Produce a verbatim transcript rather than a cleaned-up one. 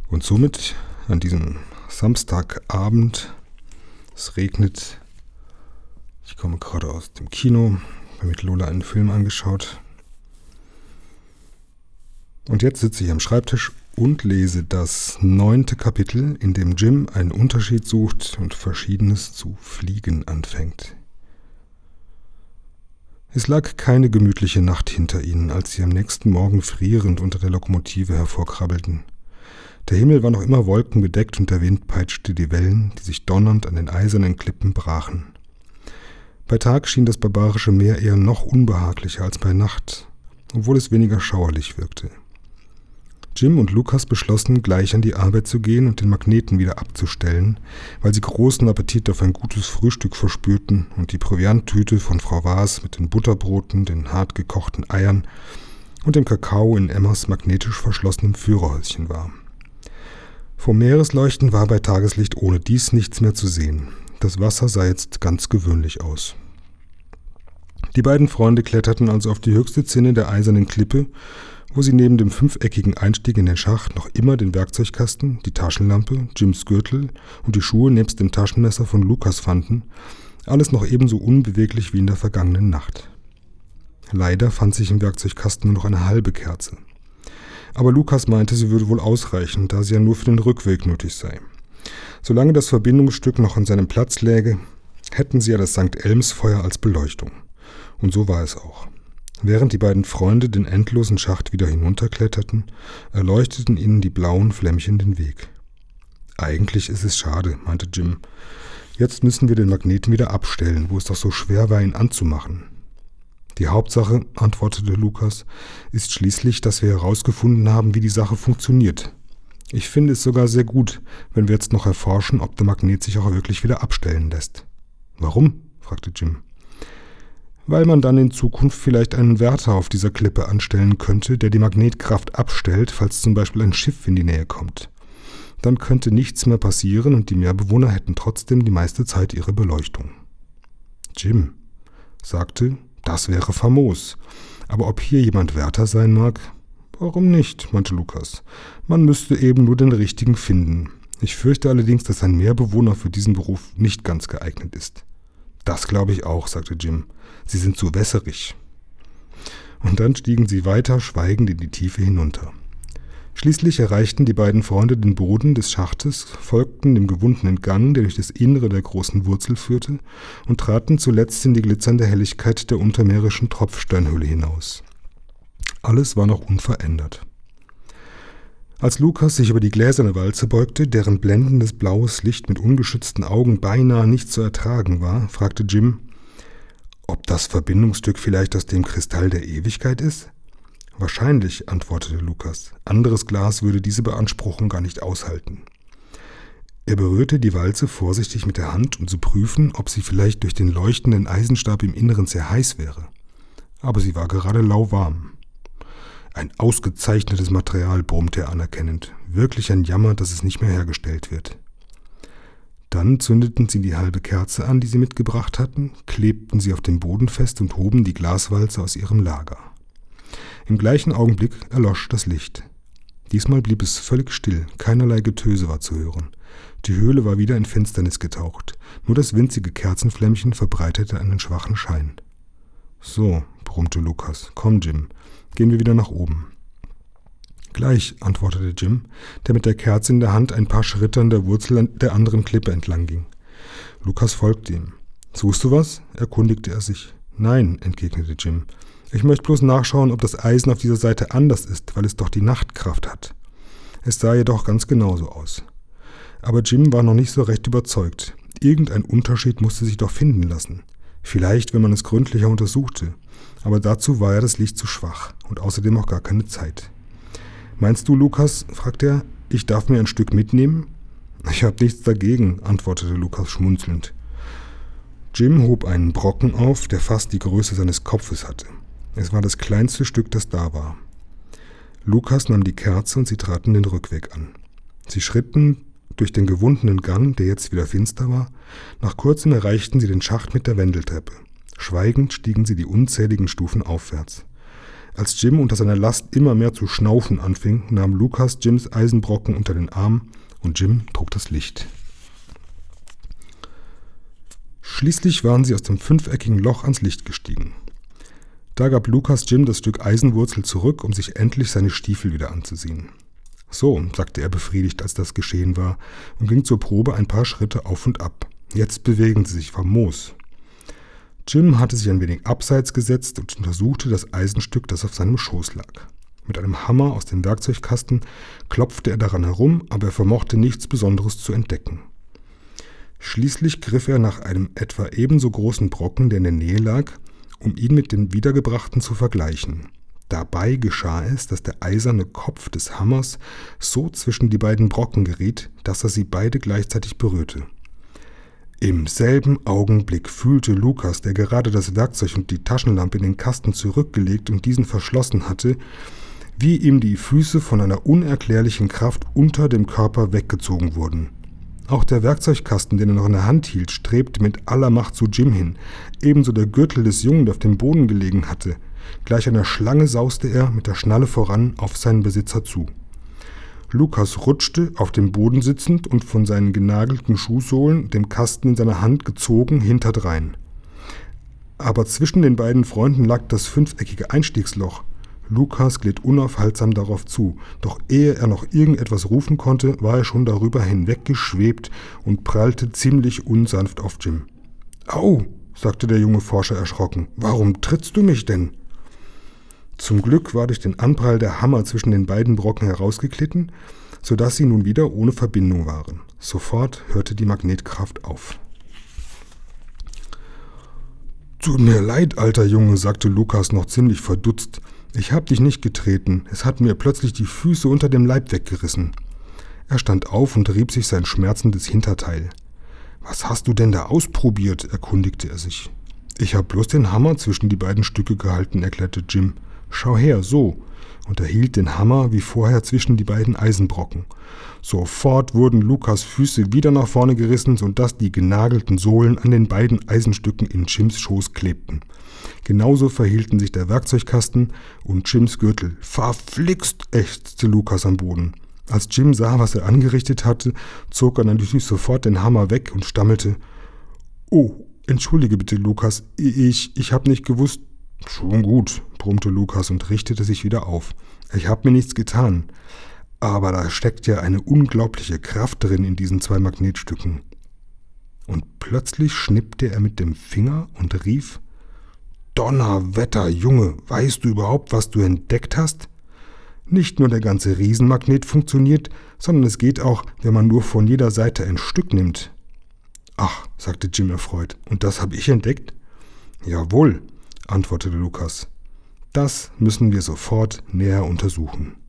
Und somit an diesem Samstagabend, es regnet, ich komme gerade aus dem Kino, habe mit Lola einen Film angeschaut. Und jetzt sitze ich am Schreibtisch und lese das neunte Kapitel, in dem Jim einen Unterschied sucht und Verschiedenes zu fliegen anfängt. Es lag keine gemütliche Nacht hinter ihnen, als sie am nächsten Morgen frierend unter der Lokomotive hervorkrabbelten. Der Himmel war noch immer wolkenbedeckt und der Wind peitschte die Wellen, die sich donnernd an den eisernen Klippen brachen. Bei Tag schien das barbarische Meer eher noch unbehaglicher als bei Nacht, obwohl es weniger schauerlich wirkte. Jim und Lukas beschlossen, gleich an die Arbeit zu gehen und den Magneten wieder abzustellen, weil sie großen Appetit auf ein gutes Frühstück verspürten und die Provianttüte von Frau Waas mit den Butterbroten, den hart gekochten Eiern und dem Kakao in Emmas magnetisch verschlossenem Führerhäuschen war. Vom Meeresleuchten war bei Tageslicht ohne dies nichts mehr zu sehen. Das Wasser sah jetzt ganz gewöhnlich aus. Die beiden Freunde kletterten also auf die höchste Zinne der eisernen Klippe, wo sie neben dem fünfeckigen Einstieg in den Schacht noch immer den Werkzeugkasten, die Taschenlampe, Jims Gürtel und die Schuhe nebst dem Taschenmesser von Lukas fanden, alles noch ebenso unbeweglich wie in der vergangenen Nacht. Leider fand sich im Werkzeugkasten nur noch eine halbe Kerze. Aber Lukas meinte, sie würde wohl ausreichen, da sie ja nur für den Rückweg nötig sei. Solange das Verbindungsstück noch an seinem Platz läge, hätten sie ja das Sankt Elmsfeuer als Beleuchtung. Und so war es auch. Während die beiden Freunde den endlosen Schacht wieder hinunterkletterten, erleuchteten ihnen die blauen Flämmchen den Weg. »Eigentlich ist es schade«, meinte Jim. »Jetzt müssen wir den Magneten wieder abstellen, wo es doch so schwer war, ihn anzumachen.« »Die Hauptsache«, antwortete Lukas, »ist schließlich, dass wir herausgefunden haben, wie die Sache funktioniert. Ich finde es sogar sehr gut, wenn wir jetzt noch erforschen, ob der Magnet sich auch wirklich wieder abstellen lässt.« »Warum?« fragte Jim. »Weil man dann in Zukunft vielleicht einen Wärter auf dieser Klippe anstellen könnte, der die Magnetkraft abstellt, falls zum Beispiel ein Schiff in die Nähe kommt. Dann könnte nichts mehr passieren und die Meerbewohner hätten trotzdem die meiste Zeit ihre Beleuchtung.« Jim sagte, das wäre famos. Aber ob hier jemand Wärter sein mag? Warum nicht, meinte Lukas. Man müsste eben nur den richtigen finden. Ich fürchte allerdings, dass ein Meerbewohner für diesen Beruf nicht ganz geeignet ist. Das glaube ich auch, sagte Jim. Sie sind zu wässerig. Und dann stiegen sie weiter schweigend in die Tiefe hinunter. Schließlich erreichten die beiden Freunde den Boden des Schachtes, folgten dem gewundenen Gang, der durch das Innere der großen Wurzel führte, und traten zuletzt in die glitzernde Helligkeit der untermeerischen Tropfsteinhöhle hinaus. Alles war noch unverändert. Als Lukas sich über die gläserne Walze beugte, deren blendendes blaues Licht mit ungeschützten Augen beinahe nicht zu ertragen war, fragte Jim, ob das Verbindungsstück vielleicht aus dem Kristall der Ewigkeit ist? Wahrscheinlich, antwortete Lukas. Anderes Glas würde diese Beanspruchung gar nicht aushalten. Er berührte die Walze vorsichtig mit der Hand, um zu prüfen, ob sie vielleicht durch den leuchtenden Eisenstab im Inneren sehr heiß wäre. Aber sie war gerade lauwarm. Ein ausgezeichnetes Material, brummte er anerkennend. Wirklich ein Jammer, dass es nicht mehr hergestellt wird. Dann zündeten sie die halbe Kerze an, die sie mitgebracht hatten, klebten sie auf dem Boden fest und hoben die Glaswalze aus ihrem Lager. Im gleichen Augenblick erlosch das Licht. Diesmal blieb es völlig still, keinerlei Getöse war zu hören. Die Höhle war wieder in Finsternis getaucht, nur das winzige Kerzenflämmchen verbreitete einen schwachen Schein. »So«, brummte Lukas, »komm, Jim, gehen wir wieder nach oben.« »Gleich«, antwortete Jim, der mit der Kerze in der Hand ein paar Schritte an der Wurzel der anderen Klippe entlang ging. Lukas folgte ihm. »Suchst du was?« erkundigte er sich. »Nein«, entgegnete Jim. »Ich möchte bloß nachschauen, ob das Eisen auf dieser Seite anders ist, weil es doch die Nachtkraft hat.« Es sah jedoch ganz genauso aus. Aber Jim war noch nicht so recht überzeugt. Irgendein Unterschied musste sich doch finden lassen. Vielleicht, wenn man es gründlicher untersuchte. Aber dazu war ja das Licht zu schwach und außerdem auch gar keine Zeit. »Meinst du, Lukas«, fragte er, »ich darf mir ein Stück mitnehmen?« »Ich habe nichts dagegen«, antwortete Lukas schmunzelnd. Jim hob einen Brocken auf, der fast die Größe seines Kopfes hatte. Es war das kleinste Stück, das da war. Lukas nahm die Kerze und sie traten den Rückweg an. Sie schritten durch den gewundenen Gang, der jetzt wieder finster war. Nach kurzem erreichten sie den Schacht mit der Wendeltreppe. Schweigend stiegen sie die unzähligen Stufen aufwärts. Als Jim unter seiner Last immer mehr zu schnaufen anfing, nahm Lukas Jims Eisenbrocken unter den Arm und Jim trug das Licht. Schließlich waren sie aus dem fünfeckigen Loch ans Licht gestiegen. Da gab Lukas Jim das Stück Eisenwurzel zurück, um sich endlich seine Stiefel wieder anzusehen. »So«, sagte er befriedigt, als das geschehen war, und ging zur Probe ein paar Schritte auf und ab. »Jetzt bewegen sie sich famos.« Jim hatte sich ein wenig abseits gesetzt und untersuchte das Eisenstück, das auf seinem Schoß lag. Mit einem Hammer aus dem Werkzeugkasten klopfte er daran herum, aber er vermochte nichts Besonderes zu entdecken. Schließlich griff er nach einem etwa ebenso großen Brocken, der in der Nähe lag, um ihn mit dem wiedergebrachten zu vergleichen. Dabei geschah es, dass der eiserne Kopf des Hammers so zwischen die beiden Brocken geriet, dass er sie beide gleichzeitig berührte. Im selben Augenblick fühlte Lukas, der gerade das Werkzeug und die Taschenlampe in den Kasten zurückgelegt und diesen verschlossen hatte, wie ihm die Füße von einer unerklärlichen Kraft unter dem Körper weggezogen wurden. Auch der Werkzeugkasten, den er noch in der Hand hielt, strebte mit aller Macht zu Jim hin, ebenso der Gürtel des Jungen, der auf dem Boden gelegen hatte. Gleich einer Schlange sauste er mit der Schnalle voran auf seinen Besitzer zu. Lukas rutschte, auf dem Boden sitzend und von seinen genagelten Schuhsohlen, dem Kasten in seiner Hand gezogen, hinterdrein. Aber zwischen den beiden Freunden lag das fünfeckige Einstiegsloch. Lukas glitt unaufhaltsam darauf zu, doch ehe er noch irgendetwas rufen konnte, war er schon darüber hinweggeschwebt und prallte ziemlich unsanft auf Jim. »Au«, sagte der junge Forscher erschrocken, »warum trittst du mich denn?« Zum Glück war durch den Anprall der Hammer zwischen den beiden Brocken herausgeglitten, sodass sie nun wieder ohne Verbindung waren. Sofort hörte die Magnetkraft auf. »Tut mir leid, alter Junge«, sagte Lukas noch ziemlich verdutzt. »Ich hab dich nicht getreten. Es hat mir plötzlich die Füße unter dem Leib weggerissen.« Er stand auf und rieb sich sein schmerzendes Hinterteil. »Was hast du denn da ausprobiert?«, erkundigte er sich. »Ich hab bloß den Hammer zwischen die beiden Stücke gehalten«, erklärte Jim. »Schau her, so«, und er hielt den Hammer wie vorher zwischen die beiden Eisenbrocken. Sofort wurden Lukas Füße wieder nach vorne gerissen, sodass die genagelten Sohlen an den beiden Eisenstücken in Jims Schoß klebten. Genauso verhielten sich der Werkzeugkasten und Jims Gürtel. »Verflixt«, ächzte Lukas am Boden. Als Jim sah, was er angerichtet hatte, zog er natürlich sofort den Hammer weg und stammelte. »Oh, entschuldige bitte, Lukas, ich, ich hab nicht gewusst.« »Schon gut«, brummte Lukas und richtete sich wieder auf. »Ich hab mir nichts getan. Aber da steckt ja eine unglaubliche Kraft drin in diesen zwei Magnetstücken.« Und plötzlich schnippte er mit dem Finger und rief, »Donnerwetter, Junge, weißt du überhaupt, was du entdeckt hast? Nicht nur der ganze Riesenmagnet funktioniert, sondern es geht auch, wenn man nur von jeder Seite ein Stück nimmt.« »Ach«, sagte Jim erfreut, »und das habe ich entdeckt?« »Jawohl«, antwortete Lukas. »Das müssen wir sofort näher untersuchen.«